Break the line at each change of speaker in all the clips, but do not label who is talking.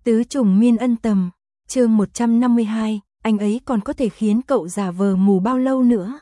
Tứ trùng miên ân tầm, chương 152, anh ấy còn có thể khiến cậu giả vờ mù bao lâu nữa?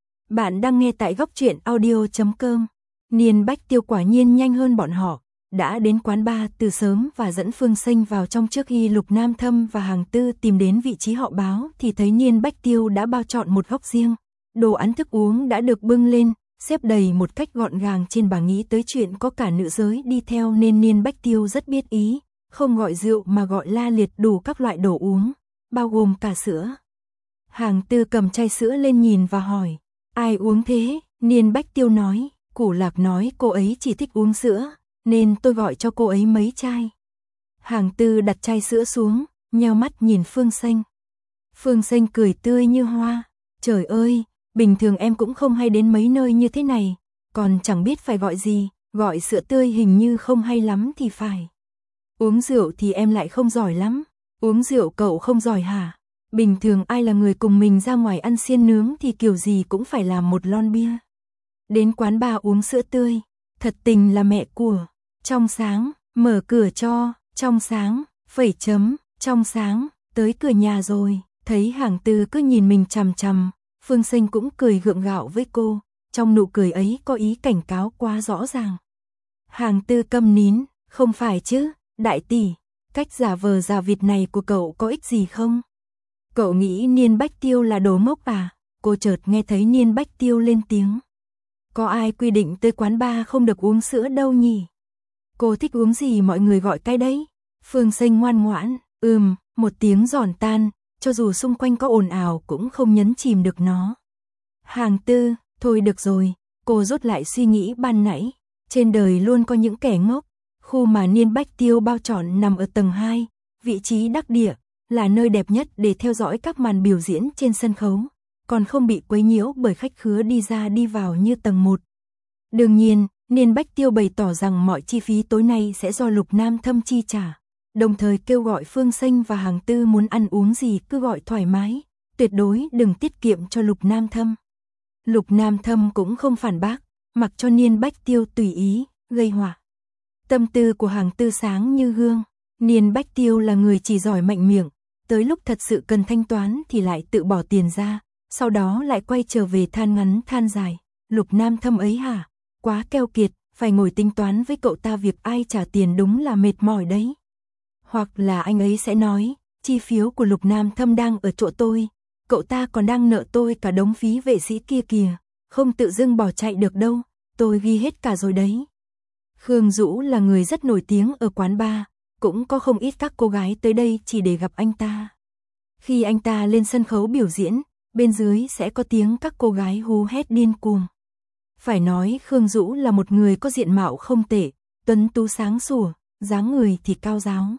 Bạn đang nghe tại góc truyện audio.com. Niên Bách Tiêu quả nhiên nhanh hơn bọn họ, đã đến quán bar từ sớm và dẫn Phương Xanh vào trong trước khi Lục Nam Thâm và Hàng Tư tìm đến vị trí họ báo thì thấy Niên Bách Tiêu đã bao chọn một góc riêng. Đồ ăn thức uống đã được bưng lên, xếp đầy một cách gọn gàng trên bàn. Nghĩ tới chuyện có cả nữ giới đi theo nên Niên Bách Tiêu rất biết ý, không gọi rượu mà gọi la liệt đủ các loại đồ uống, bao gồm cả sữa. Hàng Tư cầm chai sữa lên nhìn và hỏi, ai uống thế? Niên Bách Tiêu nói, Củ Lạc nói cô ấy chỉ thích uống sữa, nên tôi gọi cho cô ấy mấy chai. Hàng Tư đặt chai sữa xuống, nheo mắt nhìn Phương Xanh. Phương Xanh cười tươi như hoa, trời ơi, bình thường em cũng không hay đến mấy nơi như thế này, còn chẳng biết phải gọi gì, gọi sữa tươi hình như không hay lắm thì phải. Uống rượu thì em lại không giỏi lắm. Uống rượu cậu không giỏi hả? Bình thường ai là người cùng mình ra ngoài ăn xiên nướng thì kiểu gì cũng phải làm một lon bia. Đến quán bar uống sữa tươi, thật tình là mẹ của. Trong sáng, mở cửa cho, trong sáng, phẩy chấm, trong sáng, tới cửa nhà rồi. Thấy Hàng Tư cứ nhìn mình chằm chằm, Phương Xanh cũng cười gượng gạo với cô, trong nụ cười ấy có ý cảnh cáo quá rõ ràng. Hàng Tư câm nín, không phải chứ, đại tỷ, cách giả vờ giả vịt này của cậu có ích gì không? Cậu nghĩ Niên Bách Tiêu là đồ ngốc à? Cô chợt nghe thấy Niên Bách Tiêu lên tiếng. Có ai quy định tới quán bar không được uống sữa đâu nhỉ? Cô thích uống gì mọi người gọi cái đấy? Phương Xanh ngoan ngoãn, một tiếng giòn tan, cho dù xung quanh có ồn ào cũng không nhấn chìm được nó. Hàng Tư, thôi được rồi, cô rút lại suy nghĩ ban nãy, trên đời luôn có những kẻ ngốc. Khu mà Niên Bách Tiêu bao chọn nằm ở tầng 2, vị trí đắc địa, là nơi đẹp nhất để theo dõi các màn biểu diễn trên sân khấu, còn không bị quấy nhiễu bởi khách khứa đi ra đi vào như tầng 1. Đương nhiên, Niên Bách Tiêu bày tỏ rằng mọi chi phí tối nay sẽ do Lục Nam Thâm chi trả, đồng thời kêu gọi Phương Xanh và Hàng Tư muốn ăn uống gì cứ gọi thoải mái, tuyệt đối đừng tiết kiệm cho Lục Nam Thâm. Lục Nam Thâm cũng không phản bác, mặc cho Niên Bách Tiêu tùy ý, gây họa. Tâm tư của Hàng Tư sáng như gương, Niên Bách Tiêu là người chỉ giỏi mạnh miệng, tới lúc thật sự cần thanh toán thì lại tự bỏ tiền ra, sau đó lại quay trở về than ngắn than dài. Lục Nam Thâm ấy hả? Quá keo kiệt, phải ngồi tính toán với cậu ta việc ai trả tiền đúng là mệt mỏi đấy. Hoặc là anh ấy sẽ nói, chi phiếu của Lục Nam Thâm đang ở chỗ tôi, cậu ta còn đang nợ tôi cả đống phí vệ sĩ kia kìa, không tự dưng bỏ chạy được đâu, tôi ghi hết cả rồi đấy. Khương Dũ là người rất nổi tiếng ở quán bar, cũng có không ít các cô gái tới đây chỉ để gặp anh ta. Khi anh ta lên sân khấu biểu diễn, bên dưới sẽ có tiếng các cô gái hú hét điên cuồng. Phải nói Khương Dũ là một người có diện mạo không tệ, tuấn tú sáng sủa, dáng người thì cao ráo.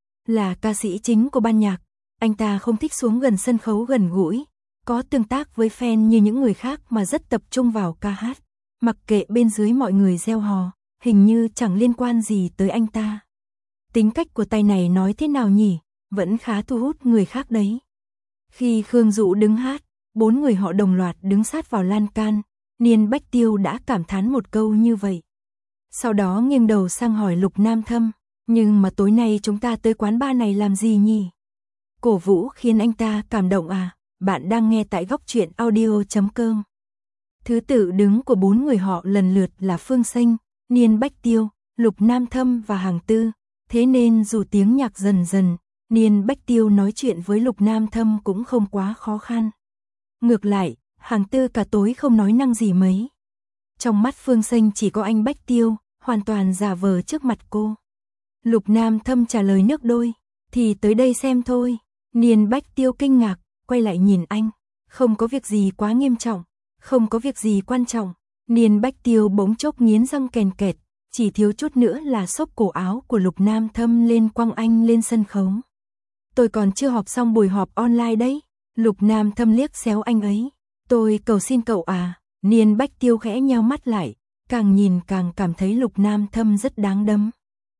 Là ca sĩ chính của ban nhạc, anh ta không thích xuống gần sân khấu gần gũi, có tương tác với fan như những người khác mà rất tập trung vào ca hát, mặc kệ bên dưới mọi người reo hò. Hình như chẳng liên quan gì tới anh ta. Tính cách của tay này nói thế nào nhỉ, vẫn khá thu hút người khác đấy. Khi Khương Dũ đứng hát, 4 người họ đồng loạt đứng sát vào lan can, Niên Bách Tiêu đã cảm thán một câu như vậy. Sau đó nghiêng đầu sang hỏi Lục Nam Thâm, nhưng mà tối nay chúng ta tới quán bar này làm gì nhỉ? Cổ vũ khiến anh ta cảm động à? Bạn đang nghe tại góc truyện audio.com. Thứ tự đứng của 4 người họ lần lượt là Phương Xanh, Niên Bách Tiêu, Lục Nam Thâm và Hàng Tư, thế nên dù tiếng nhạc dần dần, Niên Bách Tiêu nói chuyện với Lục Nam Thâm cũng không quá khó khăn. Ngược lại, Hàng Tư cả tối không nói năng gì mấy. Trong mắt Phương Xanh chỉ có anh Bách Tiêu, hoàn toàn giả vờ trước mặt cô. Lục Nam Thâm trả lời nước đôi, thì tới đây xem thôi. Niên Bách Tiêu kinh ngạc, quay lại nhìn anh, không có việc gì quá nghiêm trọng, không có việc gì quan trọng. Niên Bách Tiêu bỗng chốc nghiến răng kèn kẹt, chỉ thiếu chút nữa là xốc cổ áo của Lục Nam Thâm lên quăng anh lên sân khấu. Tôi còn chưa họp xong buổi họp online đấy. Lục Nam Thâm liếc xéo anh ấy. Tôi cầu xin cậu à. Niên Bách Tiêu khẽ nheo mắt lại, càng nhìn càng cảm thấy Lục Nam Thâm rất đáng đấm.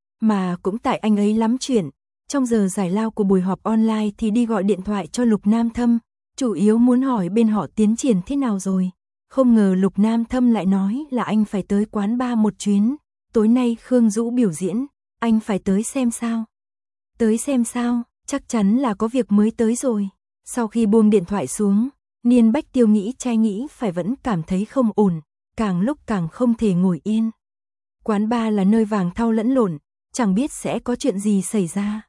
Mà cũng tại anh ấy lắm chuyện, trong giờ giải lao của buổi họp online thì đi gọi điện thoại cho Lục Nam Thâm, chủ yếu muốn hỏi bên họ tiến triển thế nào rồi. Không ngờ Lục Nam Thâm lại nói là anh phải tới quán bar một chuyến, tối nay Khương Dũ biểu diễn, anh phải tới xem sao. Tới xem sao, chắc chắn là có việc mới tới rồi. Sau khi buông điện thoại xuống, Niên Bách Tiêu nghĩ trai nghĩ phải vẫn cảm thấy không ổn, càng lúc càng không thể ngồi yên. Quán bar là nơi vàng thau lẫn lộn, chẳng biết sẽ có chuyện gì xảy ra.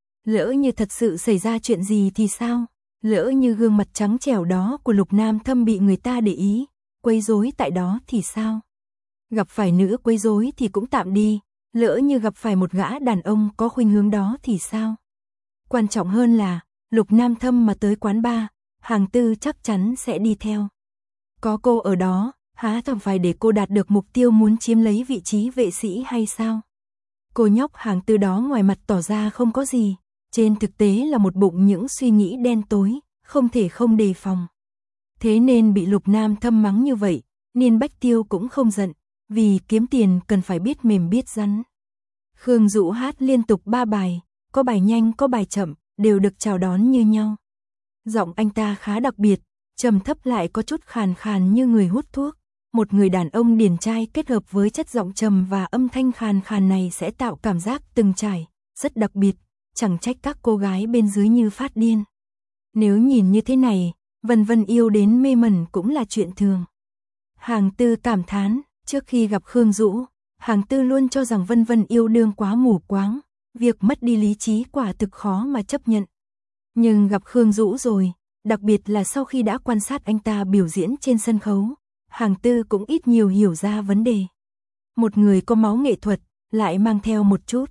Lỡ như thật sự xảy ra chuyện gì thì sao? Lỡ như gương mặt trắng trẻo đó của Lục Nam Thâm bị người ta để ý, quấy rối tại đó thì sao? Gặp phải nữ quấy rối thì cũng tạm đi, lỡ như gặp phải một gã đàn ông có khuynh hướng đó thì sao? Quan trọng hơn là, Lục Nam Thâm mà tới quán bar, Hàng Tư chắc chắn sẽ đi theo. Có cô ở đó, há chẳng phải để cô đạt được mục tiêu muốn chiếm lấy vị trí vệ sĩ hay sao? Cô nhóc Hàng Tư đó ngoài mặt tỏ ra không có gì, trên thực tế là một bụng những suy nghĩ đen tối, không thể không đề phòng. Thế nên bị Lục Nam Thâm mắng như vậy, Niên Bách Tiêu cũng không giận, vì kiếm tiền cần phải biết mềm biết rắn. Khương Dũ hát liên tục 3 bài, có bài nhanh có bài chậm, đều được chào đón như nhau. Giọng anh ta khá đặc biệt, trầm thấp lại có chút khàn khàn như người hút thuốc. Một người đàn ông điển trai kết hợp với chất giọng trầm và âm thanh khàn khàn này sẽ tạo cảm giác từng trải, rất đặc biệt, chẳng trách các cô gái bên dưới như phát điên. Nếu nhìn như thế này, Vân Vân yêu đến mê mẩn cũng là chuyện thường. Hàng Tư cảm thán, trước khi gặp Khương Dũ, Hàng Tư luôn cho rằng Vân Vân yêu đương quá mù quáng, việc mất đi lý trí quả thực khó mà chấp nhận. Nhưng gặp Khương Dũ rồi, đặc biệt là sau khi đã quan sát anh ta biểu diễn trên sân khấu, Hàng Tư cũng ít nhiều hiểu ra vấn đề. Một người có máu nghệ thuật, lại mang theo một chút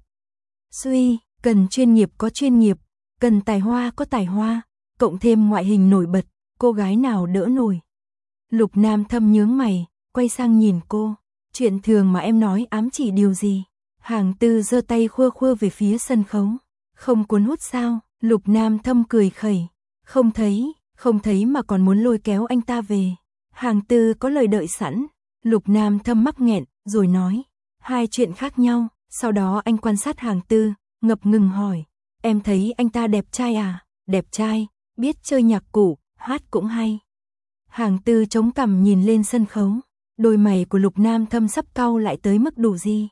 suy, cần chuyên nghiệp có chuyên nghiệp, cần tài hoa có tài hoa, cộng thêm ngoại hình nổi bật, cô gái nào đỡ nổi. Lục Nam Thâm nhướng mày, quay sang nhìn cô, chuyện thường mà em nói ám chỉ điều gì? Hàng Tư giơ tay khua khua về phía sân khấu, không cuốn hút sao? Lục Nam Thâm cười khẩy, không thấy mà còn muốn lôi kéo anh ta về. Hàng Tư có lời đợi sẵn, Lục Nam Thâm mắc nghẹn, rồi nói, hai chuyện khác nhau. Sau đó anh quan sát Hàng Tư, ngập ngừng hỏi, em thấy anh ta đẹp trai à? Đẹp trai, biết chơi nhạc cụ, hát cũng hay. Hàng Tư chống cằm nhìn lên sân khấu, đôi mày của Lục Nam Thâm sắp cau lại tới mức đủ gì.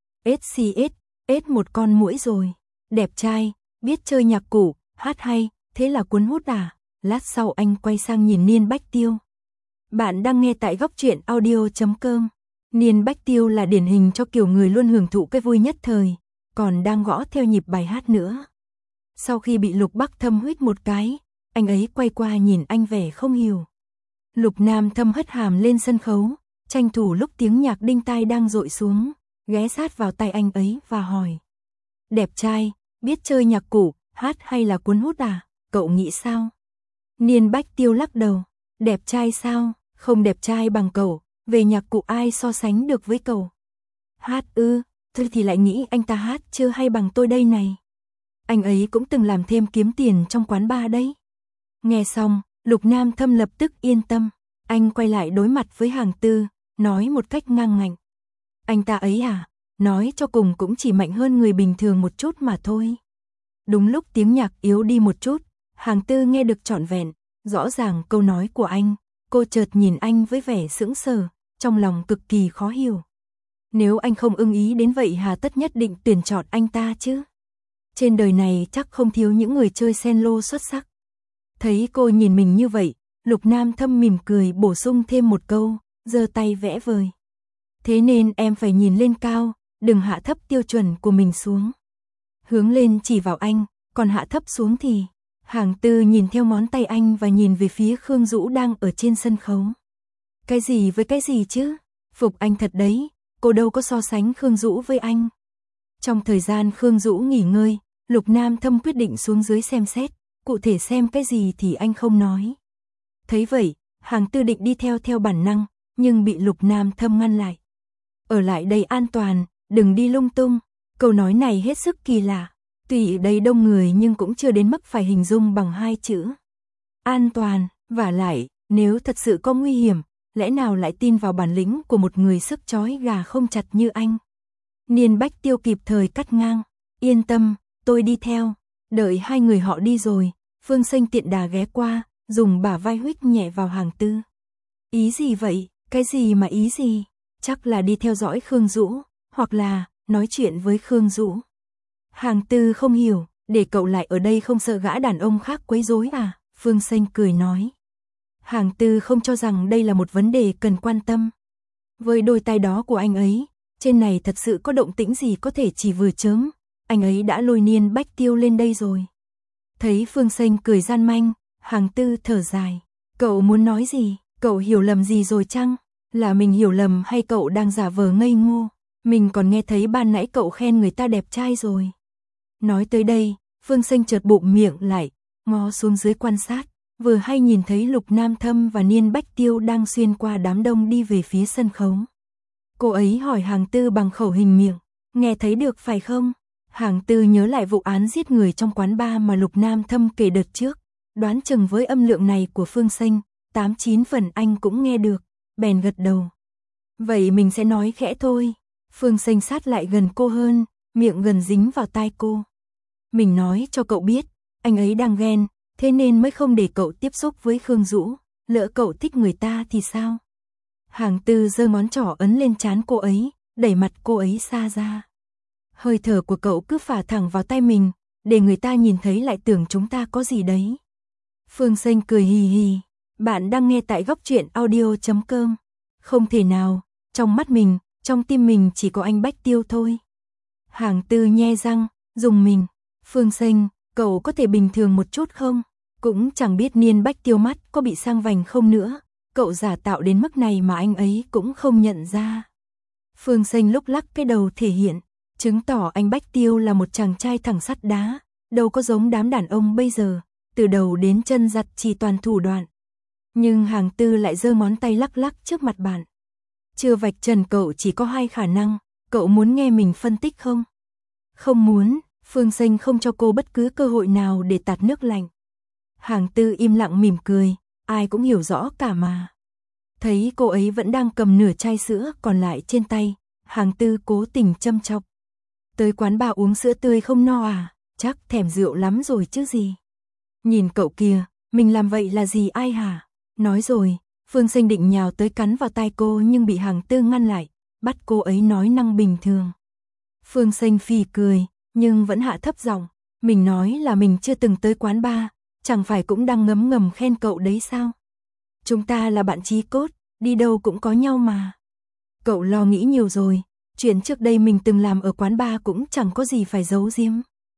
SCS một con muỗi rồi, đẹp trai, biết chơi nhạc cụ, hát hay, thế là cuốn hút à? Lát sau anh quay sang nhìn Niên Bách Tiêu. Bạn đang nghe tại góc truyện audio.com. Niên Bách Tiêu là điển hình cho kiểu người luôn hưởng thụ cái vui nhất thời, còn đang gõ theo nhịp bài hát nữa. Sau khi bị Lục Bắc Thâm huýt một cái, anh ấy quay qua nhìn anh vẻ không hiểu. Lục Nam Thâm hất hàm lên sân khấu, tranh thủ lúc tiếng nhạc đinh tai đang dội xuống, ghé sát vào tay anh ấy và hỏi. Đẹp trai, biết chơi nhạc cụ, hát hay là cuốn hút à? Cậu nghĩ sao? Niên Bách Tiêu lắc đầu. Đẹp trai sao? Không đẹp trai bằng cậu, về nhạc cụ ai so sánh được với cậu? Hát ư, thôi thì lại nghĩ anh ta hát chưa hay bằng tôi đây này. Anh ấy cũng từng làm thêm kiếm tiền trong quán bar đấy. Nghe xong, Lục Nam Thâm lập tức yên tâm. Anh quay lại đối mặt với Hàng Tư, nói một cách ngang ngạnh. Anh ta ấy à? Nói cho cùng cũng chỉ mạnh hơn người bình thường một chút mà thôi. Đúng lúc tiếng nhạc yếu đi một chút, Hàng Tư nghe được trọn vẹn, rõ ràng câu nói của anh. Cô chợt nhìn anh với vẻ sững sờ, trong lòng cực kỳ khó hiểu. Nếu anh không ưng ý đến vậy hà tất nhất định tuyển chọn anh ta chứ? Trên đời này chắc không thiếu những người chơi cello xuất sắc. Thấy cô nhìn mình như vậy, Lục Nam Thâm mỉm cười bổ sung thêm một câu, giơ tay vẽ vời. Thế nên em phải nhìn lên cao, đừng hạ thấp tiêu chuẩn của mình xuống. Hướng lên chỉ vào anh, còn hạ thấp xuống thì... Hàng Tư nhìn theo ngón tay anh và nhìn về phía Khương Dũ đang ở trên sân khấu. Cái gì với cái gì chứ? Phục anh thật đấy, cô đâu có so sánh Khương Dũ với anh. Trong thời gian Khương Dũ nghỉ ngơi, Lục Nam Thâm quyết định xuống dưới xem xét, cụ thể xem cái gì thì anh không nói. Thấy vậy, Hàng Tư định đi theo bản năng, nhưng bị Lục Nam Thâm ngăn lại. Ở lại đây an toàn, đừng đi lung tung. Câu nói này hết sức kỳ lạ. Tuy ở đây đông người nhưng cũng chưa đến mức phải hình dung bằng hai chữ. An toàn, vả lại, nếu thật sự có nguy hiểm, lẽ nào lại tin vào bản lĩnh của một người sức trói gà không chặt như anh? Niên Bách Tiêu kịp thời cắt ngang. Yên tâm, tôi đi theo. Đợi hai người họ đi rồi, Phương Xanh tiện đà ghé qua, dùng bả vai huých nhẹ vào Hàng Tư. Ý gì vậy? Cái gì mà ý gì? Chắc là đi theo dõi Khương Dũ, hoặc là nói chuyện với Khương Dũ. Hàng Tư không hiểu, để cậu lại ở đây không sợ gã đàn ông khác quấy rối à? Phương Xanh cười nói. Hàng Tư không cho rằng đây là một vấn đề cần quan tâm. Với đôi tai đó của anh ấy, trên này thật sự có động tĩnh gì có thể chỉ vừa chớm, anh ấy đã lôi Niên Bách Tiêu lên đây rồi. Thấy Phương Xanh cười gian manh, Hàng Tư thở dài. Cậu muốn nói gì? Cậu hiểu lầm gì rồi chăng? Là mình hiểu lầm hay cậu đang giả vờ ngây ngô? Mình còn nghe thấy ban nãy cậu khen người ta đẹp trai rồi. Nói tới đây, Phương Xanh chợt bụng miệng lại, ngó xuống dưới quan sát, vừa hay nhìn thấy Lục Nam Thâm và Niên Bách Tiêu đang xuyên qua đám đông đi về phía sân khấu. Cô ấy hỏi Hàng Tư bằng khẩu hình miệng, nghe thấy được phải không? Hàng Tư nhớ lại vụ án giết người trong quán bar mà Lục Nam Thâm kể đợt trước, đoán chừng với âm lượng này của Phương Xanh, 8-9 phần anh cũng nghe được, bèn gật đầu. Vậy mình sẽ nói khẽ thôi. Phương Xanh sát lại gần cô hơn, miệng gần dính vào tai cô. Mình nói cho cậu biết, anh ấy đang ghen, thế nên mới không để cậu tiếp xúc với Khương Dũ, lỡ cậu thích người ta thì sao? Hàng Tư giơ ngón trỏ ấn lên trán cô ấy, đẩy mặt cô ấy xa ra. Hơi thở của cậu cứ phả thẳng vào tay mình, để người ta nhìn thấy lại tưởng chúng ta có gì đấy. Phương Xanh cười hì hì, bạn đang nghe tại Góc Truyện Audio.com. Không thể nào, trong mắt mình, trong tim mình chỉ có anh Bách Tiêu thôi. Hàng Tư nhe răng, dùng mình. Phương Xanh, cậu có thể bình thường một chút không? Cũng chẳng biết Niên Bách Tiêu mắt có bị sang vành không nữa. Cậu giả tạo đến mức này mà anh ấy cũng không nhận ra. Phương Xanh lúc lắc cái đầu thể hiện, chứng tỏ anh Bách Tiêu là một chàng trai thẳng sắt đá, đâu có giống đám đàn ông bây giờ, từ đầu đến chân giặt chỉ toàn thủ đoạn. Nhưng Hàng Tư lại giơ ngón tay lắc lắc trước mặt bạn. Chưa vạch trần cậu chỉ có hai khả năng, cậu muốn nghe mình phân tích không? Không muốn, Phương Xanh không cho cô bất cứ cơ hội nào để tạt nước lạnh. Hàng Tư im lặng mỉm cười, ai cũng hiểu rõ cả mà. Thấy cô ấy vẫn đang cầm nửa chai sữa còn lại trên tay, Hàng Tư cố tình châm chọc. Tới quán bar uống sữa tươi không no à, chắc thèm rượu lắm rồi chứ gì. Nhìn cậu kìa, mình làm vậy là gì ai hả? Nói rồi, Phương Xanh định nhào tới cắn vào tai cô nhưng bị Hàng Tư ngăn lại, bắt cô ấy nói năng bình thường. Phương Xanh phì cười, nhưng vẫn hạ thấp giọng, mình nói là mình chưa từng tới quán bar, chẳng phải cũng đang ngấm ngầm khen cậu đấy sao? Chúng ta là bạn chí cốt, đi đâu cũng có nhau mà. Cậu lo nghĩ nhiều rồi, chuyện trước đây mình từng làm ở quán bar cũng chẳng có gì phải giấu giếm.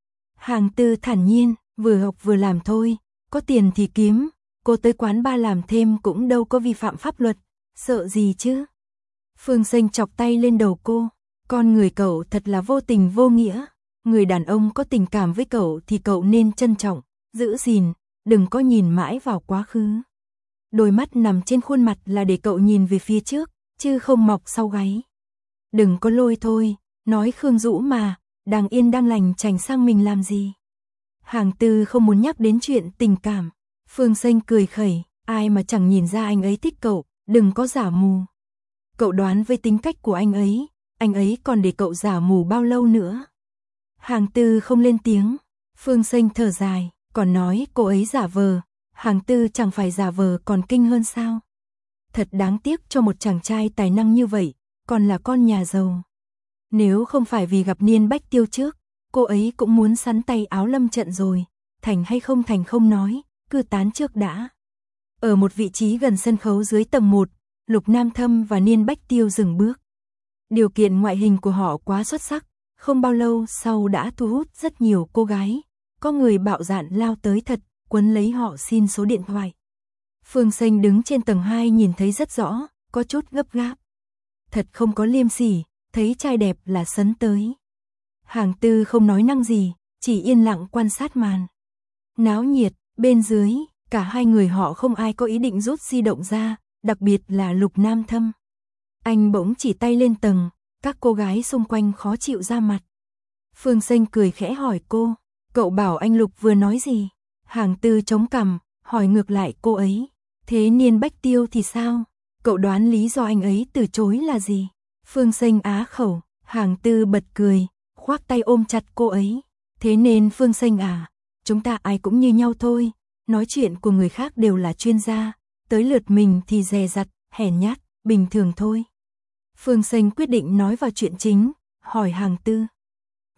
Hàng Tư thản nhiên, vừa học vừa làm thôi, có tiền thì kiếm, cô tới quán bar làm thêm cũng đâu có vi phạm pháp luật, sợ gì chứ? Phương Xanh chọc tay lên đầu cô, con người cậu thật là vô tình vô nghĩa, người đàn ông có tình cảm với cậu thì cậu nên trân trọng, giữ gìn, đừng có nhìn mãi vào quá khứ. Đôi mắt nằm trên khuôn mặt là để cậu nhìn về phía trước, chứ không mọc sau gáy. Đừng có lôi thôi, nói Khương Dũ mà, đang yên đang lành chảnh sang mình làm gì. Hàng Tư không muốn nhắc đến chuyện tình cảm. Phương Xanh cười khẩy, ai mà chẳng nhìn ra anh ấy thích cậu, đừng có giả mù. Cậu đoán với tính cách của anh ấy còn để cậu giả mù bao lâu nữa. Hàng Tư không lên tiếng, Phương Xanh thở dài, còn nói cô ấy giả vờ, Hàng Tư chẳng phải giả vờ còn kinh hơn sao. Thật đáng tiếc cho một chàng trai tài năng như vậy, còn là con nhà giàu. Nếu không phải vì gặp Niên Bách Tiêu trước, cô ấy cũng muốn sắn tay áo lâm trận rồi, thành hay không thành không nói, cứ tán trước đã. Ở một vị trí gần sân khấu dưới tầng 1, Lục Nam Thâm và Niên Bách Tiêu dừng bước. Điều kiện ngoại hình của họ quá xuất sắc, không bao lâu sau đã thu hút rất nhiều cô gái, có người bạo dạn lao tới thật, quấn lấy họ xin số điện thoại. Phương Xanh đứng trên tầng 2 nhìn thấy rất rõ, có chút gấp gáp. Thật không có liêm sỉ, thấy trai đẹp là sấn tới. Hàng Tư không nói năng gì, chỉ yên lặng quan sát màn. Náo nhiệt, bên dưới, cả hai người họ không ai có ý định rút di động ra, đặc biệt là Lục Nam Thâm. Anh bỗng chỉ tay lên tầng, các cô gái xung quanh khó chịu ra mặt. Phương Xanh cười khẽ hỏi cô, cậu bảo anh Lục vừa nói gì? Hàng Tư chống cằm, hỏi ngược lại cô ấy, thế Niên Bách Tiêu thì sao? Cậu đoán lý do anh ấy từ chối là gì? Phương Xanh á khẩu, Hàng Tư bật cười, khoác tay ôm chặt cô ấy. Thế nên Phương Xanh à, chúng ta ai cũng như nhau thôi, nói chuyện của người khác đều là chuyên gia, tới lượt mình thì dè dặt, hèn nhát, bình thường thôi. Phương Xanh quyết định nói vào chuyện chính, hỏi Hàng Tư.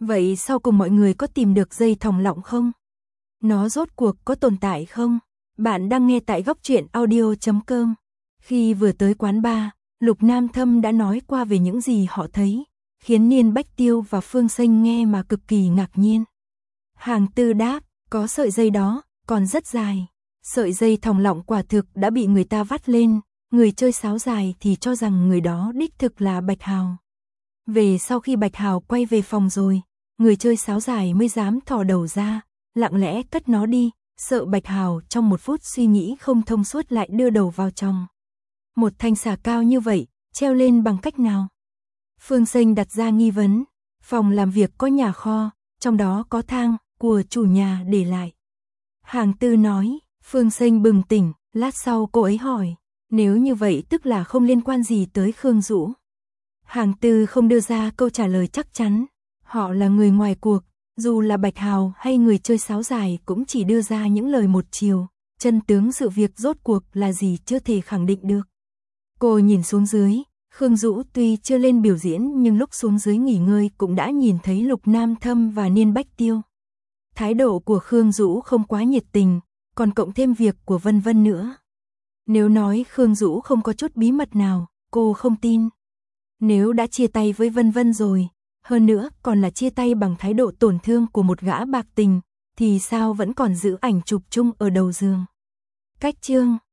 Vậy sau cùng mọi người có tìm được dây thòng lọng không? Nó rốt cuộc có tồn tại không? Bạn đang nghe tại góc truyện audio.com. Khi vừa tới quán bar, Lục Nam Thâm đã nói qua về những gì họ thấy, khiến Niên Bách Tiêu và Phương Xanh nghe mà cực kỳ ngạc nhiên. Hàng Tư đáp, có sợi dây đó, còn rất dài. Sợi dây thòng lọng quả thực đã bị người ta vắt lên, người chơi sáo dài thì cho rằng người đó đích thực là Bạch Hào. Về sau khi Bạch Hào quay về phòng rồi, người chơi sáo dài mới dám thò đầu ra, lặng lẽ cất nó đi, sợ Bạch Hào trong một phút suy nghĩ không thông suốt lại đưa đầu vào trong. Một thanh xà cao như vậy, treo lên bằng cách nào? Phương Xanh đặt ra nghi vấn. Phòng làm việc có nhà kho, trong đó có thang của chủ nhà để lại. Hàng Tư nói. Phương Xanh bừng tỉnh, lát sau cô ấy hỏi, nếu như vậy tức là không liên quan gì tới Khương Dũ. Hàng Tư không đưa ra câu trả lời chắc chắn, họ là người ngoài cuộc, dù là Bạch Hào hay người chơi sáo dài cũng chỉ đưa ra những lời một chiều, chân tướng sự việc rốt cuộc là gì chưa thể khẳng định được. Cô nhìn xuống dưới, Khương Dũ tuy chưa lên biểu diễn nhưng lúc xuống dưới nghỉ ngơi cũng đã nhìn thấy Lục Nam Thâm và Niên Bách Tiêu. Thái độ của Khương Dũ không quá nhiệt tình, còn cộng thêm việc của Vân Vân nữa. Nếu nói Khương Dũ không có chút bí mật nào, cô không tin. Nếu đã chia tay với Vân Vân rồi, hơn nữa còn là chia tay bằng thái độ tổn thương của một gã bạc tình, thì sao vẫn còn giữ ảnh chụp chung ở đầu giường. Cách chương